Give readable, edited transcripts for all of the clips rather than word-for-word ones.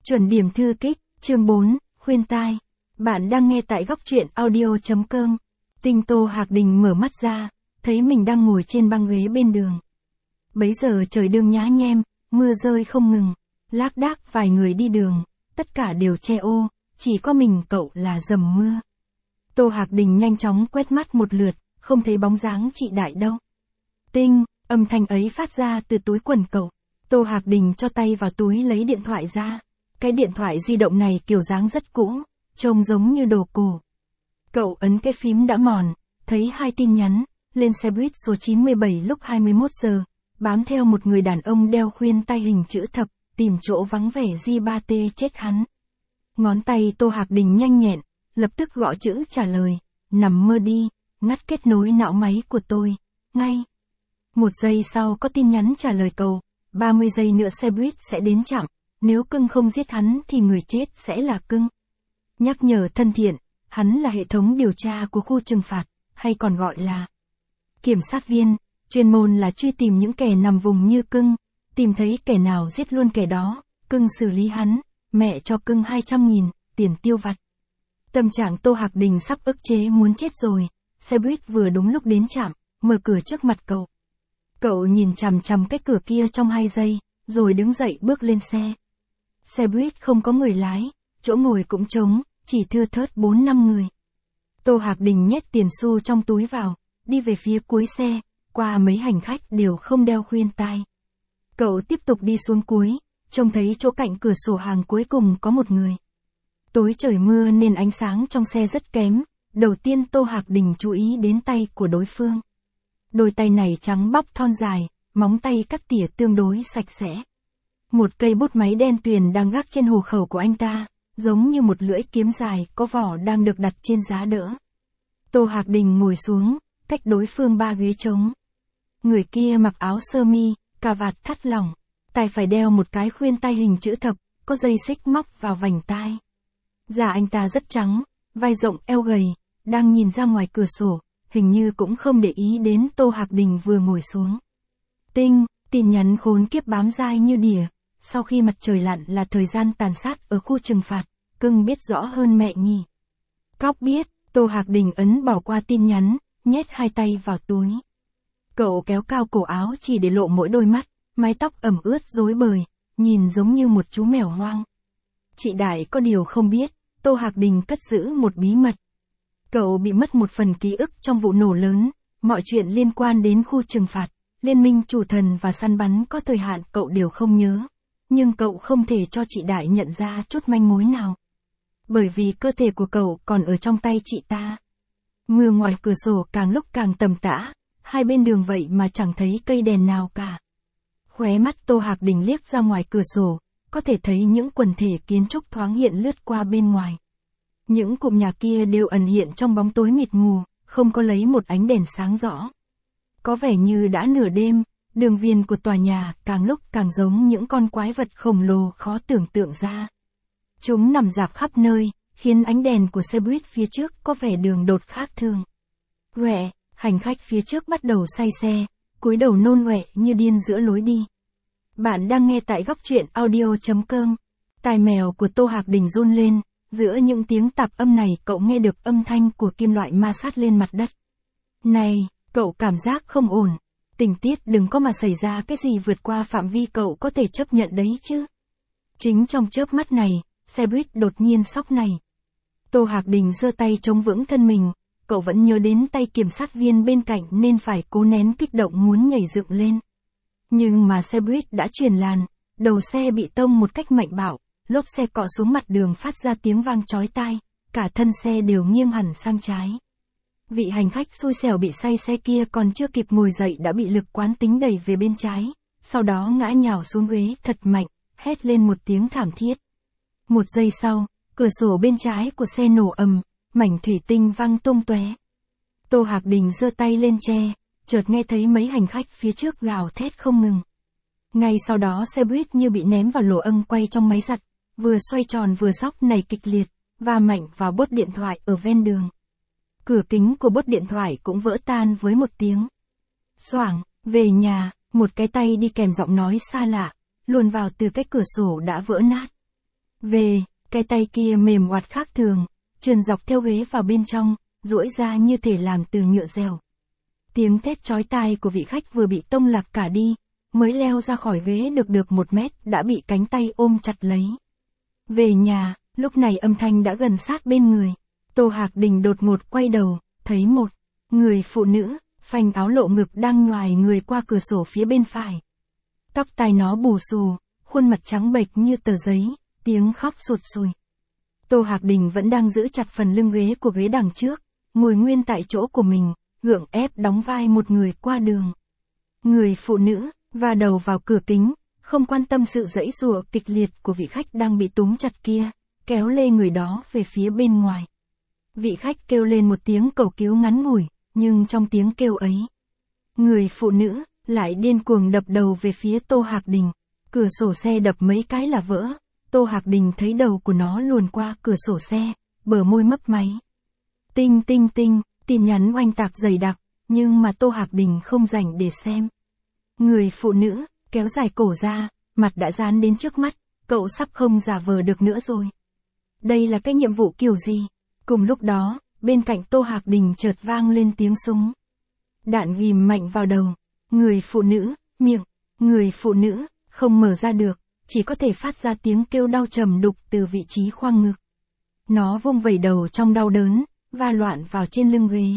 Chuẩn điểm thư kích, chương 4, khuyên tai. Bạn đang nghe tại góc truyện audio.com. Tinh Tô Hạc Đình mở mắt ra, thấy mình đang ngồi trên băng ghế bên đường. Bấy giờ trời đương nhá nhem, mưa rơi không ngừng, lác đác vài người đi đường, tất cả đều che ô, chỉ có mình cậu là dầm mưa. Tô Hạc Đình nhanh chóng quét mắt một lượt, không thấy bóng dáng chị Đại đâu. Tinh, âm thanh ấy phát ra từ túi quần cậu. Tô Hạc Đình cho tay vào túi lấy điện thoại ra. Cái điện thoại di động này kiểu dáng rất cũ, trông giống như đồ cổ. Cậu ấn cái phím đã mòn, thấy 2 tin nhắn, lên xe buýt số 97 lúc 21 giờ, bám theo một người đàn ông đeo khuyên tai hình chữ thập, tìm chỗ vắng vẻ G3T chết hắn. Ngón tay Tô Hạc Đình nhanh nhẹn, lập tức gõ chữ trả lời, nằm mơ đi, ngắt kết nối não máy của tôi, ngay. 1 giây sau có tin nhắn trả lời cậu, 30 giây nữa xe buýt sẽ đến trạm. Nếu cưng không giết hắn thì người chết sẽ là cưng. Nhắc nhở thân thiện, hắn là hệ thống điều tra của khu trừng phạt, hay còn gọi là kiểm sát viên, chuyên môn là truy tìm những kẻ nằm vùng như cưng, tìm thấy kẻ nào giết luôn kẻ đó, cưng xử lý hắn, mẹ cho cưng 200.000, tiền tiêu vặt. Tâm trạng Tô Hạc Đình sắp ức chế muốn chết rồi, xe buýt vừa đúng lúc đến trạm, mở cửa trước mặt cậu. Cậu nhìn chằm chằm cái cửa kia trong 2 giây, rồi đứng dậy bước lên xe. Xe buýt không có người lái, chỗ ngồi cũng trống, chỉ thưa thớt 4-5 người. Tô Hạc Đình nhét tiền xu trong túi vào, đi về phía cuối xe, qua mấy hành khách đều không đeo khuyên tai. Cậu tiếp tục đi xuống cuối, trông thấy chỗ cạnh cửa sổ hàng cuối cùng có một người. Tối trời mưa nên ánh sáng trong xe rất kém, đầu tiên Tô Hạc Đình chú ý đến tay của đối phương. Đôi tay này trắng bóc thon dài, móng tay cắt tỉa tương đối sạch sẽ. Một cây bút máy đen tuyền đang gác trên hồ khẩu của anh ta, giống như một lưỡi kiếm dài có vỏ đang được đặt trên giá đỡ. Tô Hạc Đình ngồi xuống, cách đối phương 3 ghế trống. Người kia mặc áo sơ mi, cà vạt thắt lỏng, tai phải đeo một cái khuyên tai hình chữ thập, có dây xích móc vào vành tai. Da anh ta rất trắng, vai rộng eo gầy, đang nhìn ra ngoài cửa sổ, hình như cũng không để ý đến Tô Hạc Đình vừa ngồi xuống. Tinh, tin nhắn khốn kiếp bám dai như đỉa. Sau khi mặt trời lặn là thời gian tàn sát ở khu trừng phạt, cưng biết rõ hơn mẹ nhỉ. Cóc biết, Tô Hạc Đình ấn bỏ qua tin nhắn, nhét 2 tay vào túi. Cậu kéo cao cổ áo chỉ để lộ mỗi đôi mắt, mái tóc ẩm ướt rối bời, nhìn giống như một chú mèo hoang. Chị Đại có điều không biết, Tô Hạc Đình cất giữ một bí mật. Cậu bị mất một phần ký ức trong vụ nổ lớn, mọi chuyện liên quan đến khu trừng phạt, liên minh chủ thần và săn bắn có thời hạn cậu đều không nhớ. Nhưng cậu không thể cho chị Đại nhận ra chút manh mối nào. Bởi vì cơ thể của cậu còn ở trong tay chị ta. Mưa ngoài cửa sổ càng lúc càng tầm tã, hai bên đường vậy mà chẳng thấy cây đèn nào cả. Khóe mắt Tô Hạc Đình liếc ra ngoài cửa sổ, có thể thấy những quần thể kiến trúc thoáng hiện lướt qua bên ngoài. Những cụm nhà kia đều ẩn hiện trong bóng tối mịt mù, không có lấy một ánh đèn sáng rõ. Có vẻ như đã nửa đêm. Đường viền của tòa nhà càng lúc càng giống những con quái vật khổng lồ khó tưởng tượng ra. Chúng nằm rạp khắp nơi, khiến ánh đèn của xe buýt phía trước có vẻ đường đột khác thường. Quẹ, hành khách phía trước bắt đầu say xe, cúi đầu nôn ọe như điên giữa lối đi. Bạn đang nghe tại góc truyện audio.com. Tai mèo của Tô Hạc Đình run lên, giữa những tiếng tạp âm này cậu nghe được âm thanh của kim loại ma sát lên mặt đất. Này, cậu cảm giác không ổn. Tình tiết đừng có mà xảy ra cái gì vượt qua phạm vi cậu có thể chấp nhận đấy chứ. Chính trong chớp mắt này, xe buýt đột nhiên sóc này. Tô Hạc Đình giơ tay chống vững thân mình, cậu vẫn nhớ đến tay kiểm sát viên bên cạnh nên phải cố nén kích động muốn nhảy dựng lên. Nhưng mà xe buýt đã chuyển làn, đầu xe bị tông một cách mạnh bạo, lốp xe cọ xuống mặt đường phát ra tiếng vang chói tai, cả thân xe đều nghiêng hẳn sang trái. Vị hành khách xui xẻo bị say xe kia còn chưa kịp ngồi dậy đã bị lực quán tính đẩy về bên trái, sau đó ngã nhào xuống ghế thật mạnh, hét lên một tiếng thảm thiết. 1 giây sau, cửa sổ bên trái của xe nổ ầm, mảnh thủy tinh văng tung tóe. Tô Hạc Đình giơ tay lên che, chợt nghe thấy mấy hành khách phía trước gào thét không ngừng. Ngay sau đó xe buýt như bị ném vào lỗ âng quay trong máy giặt, vừa xoay tròn vừa xóc nảy kịch liệt, va mạnh vào bốt điện thoại ở ven đường. Cửa kính của bốt điện thoại cũng vỡ tan với một tiếng. Xoảng, về nhà, một cái tay đi kèm giọng nói xa lạ, luồn vào từ cái cửa sổ đã vỡ nát. Về, cái tay kia mềm oặt khác thường, trườn dọc theo ghế vào bên trong, duỗi ra như thể làm từ nhựa dẻo. Tiếng thét chói tai của vị khách vừa bị tông lạc cả đi, mới leo ra khỏi ghế được 1 mét đã bị cánh tay ôm chặt lấy. Về nhà, lúc này âm thanh đã gần sát bên người. Tô Hạc Đình đột ngột quay đầu, thấy một người phụ nữ, phanh áo lộ ngực đang nhoài người qua cửa sổ phía bên phải. Tóc tai nó bù xù, khuôn mặt trắng bệch như tờ giấy, tiếng khóc sụt sùi. Tô Hạc Đình vẫn đang giữ chặt phần lưng ghế của ghế đằng trước, ngồi nguyên tại chỗ của mình, gượng ép đóng vai một người qua đường. Người phụ nữ, va đầu vào cửa kính, không quan tâm sự giãy giụa kịch liệt của vị khách đang bị túm chặt kia, kéo lê người đó về phía bên ngoài. Vị khách kêu lên một tiếng cầu cứu ngắn ngủi, nhưng trong tiếng kêu ấy, người phụ nữ lại điên cuồng đập đầu về phía Tô Hạc Đình. Cửa sổ xe đập mấy cái là vỡ. Tô Hạc Đình thấy đầu của nó luồn qua cửa sổ xe, bờ môi mấp máy. Tinh tinh tinh, tin nhắn oanh tạc dày đặc, nhưng mà Tô Hạc Đình không rảnh để xem. Người phụ nữ kéo dài cổ ra, mặt đã dán đến trước mắt, cậu sắp không giả vờ được nữa rồi. Đây là cái nhiệm vụ kiểu gì? Cùng lúc đó, bên cạnh Tô Hạc Đình chợt vang lên tiếng súng. Đạn ghim mạnh vào đầu. Người phụ nữ, miệng, người phụ nữ, không mở ra được, chỉ có thể phát ra tiếng kêu đau trầm đục từ vị trí khoang ngực. Nó vung vẩy đầu trong đau đớn, va loạn vào trên lưng ghế.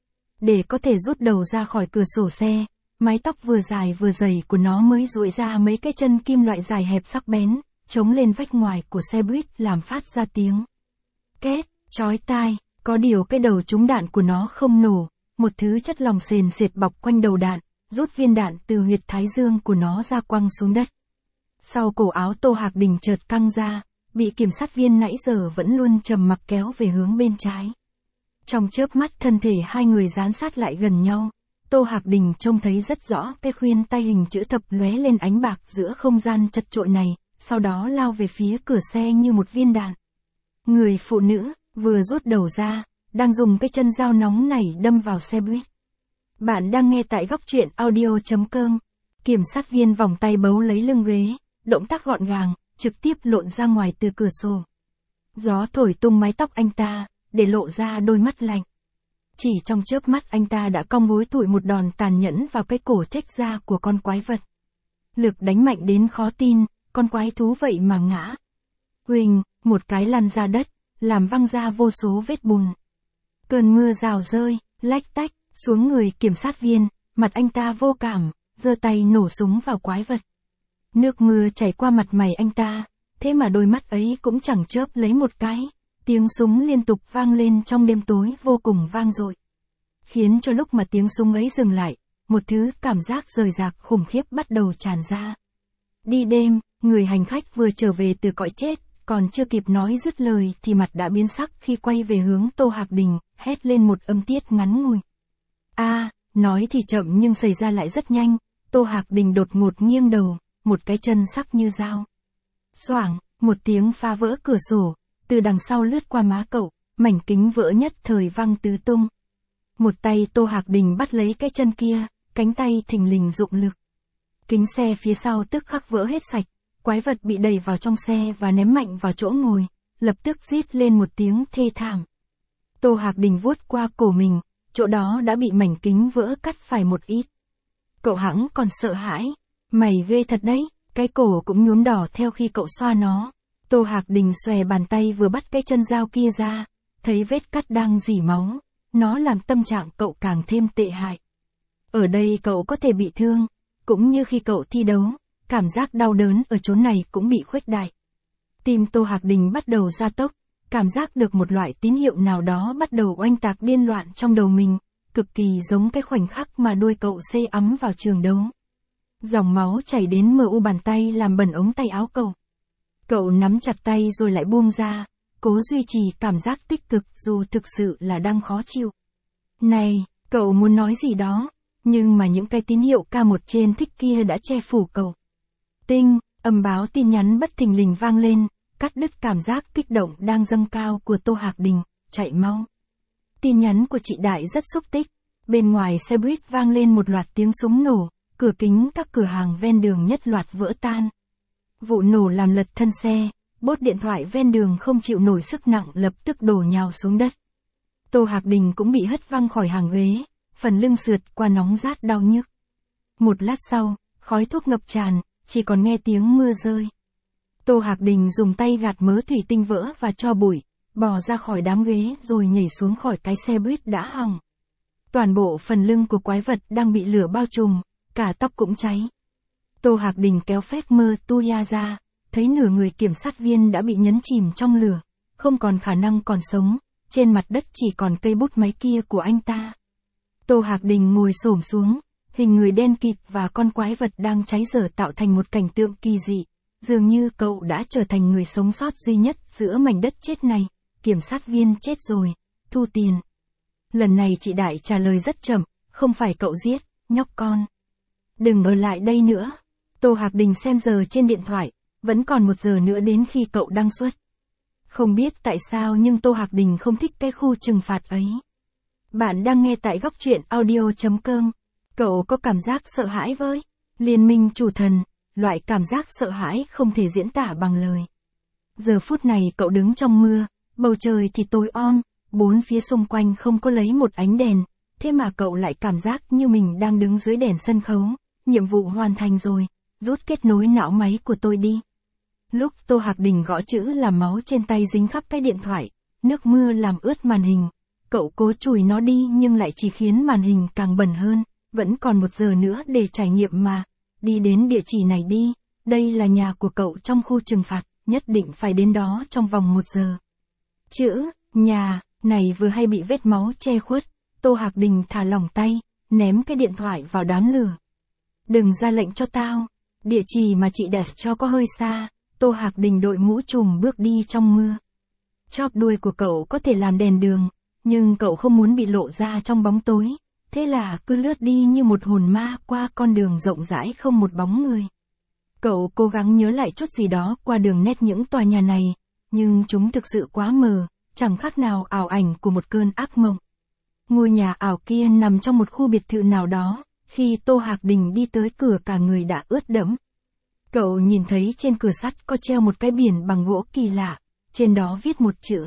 Để có thể rút đầu ra khỏi cửa sổ xe, mái tóc vừa dài vừa dày của nó mới duỗi ra mấy cái chân kim loại dài hẹp sắc bén, chống lên vách ngoài của xe buýt làm phát ra tiếng két, chói tai. Có điều cái đầu trúng đạn của nó không nổ, một thứ chất lỏng sền sệt bọc quanh đầu đạn, rút viên đạn từ huyệt thái dương của nó ra quăng xuống đất. Sau cổ áo Tô Hạc Đình chợt căng ra, bị kiểm sát viên nãy giờ vẫn luôn trầm mặc kéo về hướng bên trái. Trong chớp mắt thân thể hai người dán sát lại gần nhau, Tô Hạc Đình trông thấy rất rõ cái khuyên tay hình chữ thập lóe lên ánh bạc giữa không gian chật chội này, sau đó lao về phía cửa xe như một viên đạn. Người phụ nữ vừa rút đầu ra, đang dùng cái chân dao nóng này đâm vào xe buýt. Bạn đang nghe tại góc truyện audio.com. Kiểm sát viên vòng tay bấu lấy lưng ghế, động tác gọn gàng, trực tiếp lộn ra ngoài từ cửa sổ. Gió thổi tung mái tóc anh ta, để lộ ra đôi mắt lạnh. Chỉ trong chớp mắt anh ta đã cong gối thủi một đòn tàn nhẫn vào cái cổ trách da của con quái vật. Lực đánh mạnh đến khó tin, con quái thú vậy mà ngã. Huỳnh, một cái lăn ra đất, làm văng ra vô số vết bùn. Cơn mưa rào rơi, lách tách, xuống người kiểm sát viên, mặt anh ta vô cảm, giơ tay nổ súng vào quái vật. Nước mưa chảy qua mặt mày anh ta, thế mà đôi mắt ấy cũng chẳng chớp lấy một cái. Tiếng súng liên tục vang lên trong đêm tối vô cùng vang dội. Khiến cho lúc mà tiếng súng ấy dừng lại, một thứ cảm giác rời rạc khủng khiếp bắt đầu tràn ra. Đi đêm, người hành khách vừa trở về từ cõi chết, còn chưa kịp nói dứt lời thì mặt đã biến sắc khi quay về hướng Tô Hạc Đình, hét lên một âm tiết ngắn ngủi. Nói thì chậm nhưng xảy ra lại rất nhanh, Tô Hạc Đình đột ngột nghiêng đầu, một cái chân sắc như dao. Xoảng, một tiếng phá vỡ cửa sổ, từ đằng sau lướt qua má cậu, mảnh kính vỡ nhất thời văng tứ tung. Một tay Tô Hạc Đình bắt lấy cái chân kia, cánh tay thình lình dụng lực. Kính xe phía sau tức khắc vỡ hết sạch, quái vật bị đẩy vào trong xe và ném mạnh vào chỗ ngồi, lập tức rít lên một tiếng thê thảm. Tô Hạc Đình vuốt qua cổ mình, chỗ đó đã bị mảnh kính vỡ cắt phải một ít. Cậu hẵng còn sợ hãi, mày ghê thật đấy, cái cổ cũng nhuốm đỏ theo khi cậu xoa nó. Tô Hạc Đình xòe bàn tay vừa bắt cái chân dao kia ra, thấy vết cắt đang rỉ máu, nó làm tâm trạng cậu càng thêm tệ hại. Ở đây cậu có thể bị thương, cũng như khi cậu thi đấu, cảm giác đau đớn ở chỗ này cũng bị khuếch đại. Tim Tô Hạc Đình bắt đầu gia tốc, cảm giác được một loại tín hiệu nào đó bắt đầu oanh tạc điên loạn trong đầu mình, cực kỳ giống cái khoảnh khắc mà đuôi cậu xê ấm vào trường đấu. Dòng máu chảy đến mờ u bàn tay làm bẩn ống tay áo cậu. Cậu nắm chặt tay rồi lại buông ra, cố duy trì cảm giác tích cực dù thực sự là đang khó chịu. Này, cậu muốn nói gì đó, nhưng mà những cái tín hiệu K1 trên thích kia đã che phủ cậu. Tinh, âm báo tin nhắn bất thình lình vang lên, cắt đứt cảm giác kích động đang dâng cao của Tô Hạc Đình, chạy mau. Tin nhắn của chị Đại rất xúc tích, bên ngoài xe buýt vang lên một loạt tiếng súng nổ, cửa kính các cửa hàng ven đường nhất loạt vỡ tan. Vụ nổ làm lật thân xe, bốt điện thoại ven đường không chịu nổi sức nặng lập tức đổ nhào xuống đất. Tô Hạc Đình cũng bị hất văng khỏi hàng ghế, phần lưng sượt qua nóng rát đau nhức. Một lát sau, khói thuốc ngập tràn, chỉ còn nghe tiếng mưa rơi. Tô Hạc Đình dùng tay gạt mớ thủy tinh vỡ và tro bụi, bò ra khỏi đám ghế rồi nhảy xuống khỏi cái xe buýt đã hỏng. Toàn bộ phần lưng của quái vật đang bị lửa bao trùm, cả tóc cũng cháy. Tô Hạc Đình kéo phép mơ Tuya ra, thấy nửa người kiểm sát viên đã bị nhấn chìm trong lửa, không còn khả năng còn sống, trên mặt đất chỉ còn cây bút máy kia của anh ta. Tô Hạc Đình ngồi xổm xuống, hình người đen kịt và con quái vật đang cháy dở tạo thành một cảnh tượng kỳ dị, dường như cậu đã trở thành người sống sót duy nhất giữa mảnh đất chết này. Kiểm sát viên chết rồi, thu tiền. Lần này chị Đại trả lời rất chậm, không phải cậu giết, nhóc con. Đừng ở lại đây nữa. Tô Hạc Đình xem giờ trên điện thoại, vẫn còn 1 giờ nữa đến khi cậu đăng xuất. Không biết tại sao nhưng Tô Hạc Đình không thích cái khu trừng phạt ấy. Bạn đang nghe tại góc truyện audio.com. Cậu có cảm giác sợ hãi với Liên minh chủ thần, loại cảm giác sợ hãi không thể diễn tả bằng lời. Giờ phút này cậu đứng trong mưa, bầu trời thì tối om, bốn phía xung quanh không có lấy một ánh đèn, thế mà cậu lại cảm giác như mình đang đứng dưới đèn sân khấu. Nhiệm vụ hoàn thành rồi, rút kết nối não máy của tôi đi. Lúc Tô Hạc Đình gõ chữ làm máu trên tay dính khắp cái điện thoại, nước mưa làm ướt màn hình. Cậu cố chùi nó đi nhưng lại chỉ khiến màn hình càng bẩn hơn. Vẫn còn 1 giờ nữa để trải nghiệm mà. Đi đến địa chỉ này đi, đây là nhà của cậu trong khu trừng phạt, nhất định phải đến đó trong vòng 1 giờ. Chữ, nhà, này vừa hay bị vết máu che khuất, Tô Hạc Đình thả lỏng tay, ném cái điện thoại vào đám lửa. Đừng ra lệnh cho tao, địa chỉ mà chị đẹp cho có hơi xa. Tô Hạc Đình đội mũ trùm bước đi trong mưa. Chóp đuôi của cậu có thể làm đèn đường, nhưng cậu không muốn bị lộ ra trong bóng tối, thế là cứ lướt đi như một hồn ma qua con đường rộng rãi không một bóng người. Cậu cố gắng nhớ lại chút gì đó qua đường nét những tòa nhà này, nhưng chúng thực sự quá mờ, chẳng khác nào ảo ảnh của một cơn ác mộng. Ngôi nhà ảo kia nằm trong một khu biệt thự nào đó, khi Tô Hạc Đình đi tới cửa cả người đã ướt đẫm. Cậu nhìn thấy trên cửa sắt có treo một cái biển bằng gỗ kỳ lạ, trên đó viết một chữ.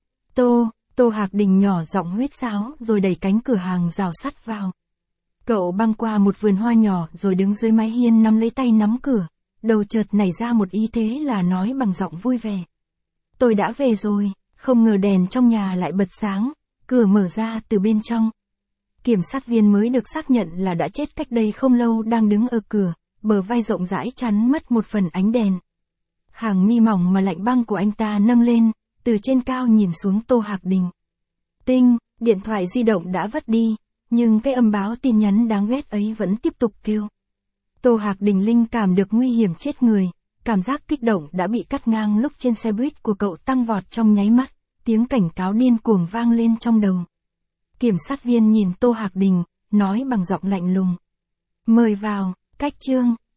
Tô Hạc Đình nhỏ giọng huýt sáo rồi đẩy cánh cửa hàng rào sắt vào. Cậu băng qua một vườn hoa nhỏ rồi đứng dưới mái hiên nắm lấy tay nắm cửa, đầu chợt nảy ra một ý thế là nói bằng giọng vui vẻ. Tôi đã về rồi, không ngờ đèn trong nhà lại bật sáng, cửa mở ra từ bên trong. Kiểm sát viên mới được xác nhận là đã chết cách đây không lâu đang đứng ở cửa, bờ vai rộng rãi chắn mất một phần ánh đèn. Hàng mi mỏng mà lạnh băng của anh ta nâng lên, từ trên cao nhìn xuống Tô Hạc Đình. Tinh, điện thoại di động đã vất đi, nhưng cái âm báo tin nhắn đáng ghét ấy vẫn tiếp tục kêu. Tô Hạc Đình linh cảm được nguy hiểm chết người, cảm giác kích động đã bị cắt ngang lúc trên xe buýt của cậu tăng vọt trong nháy mắt, tiếng cảnh cáo điên cuồng vang lên trong đầu. Kiểm sát viên nhìn Tô Hạc Đình, nói bằng giọng lạnh lùng. Mời vào, cách chương.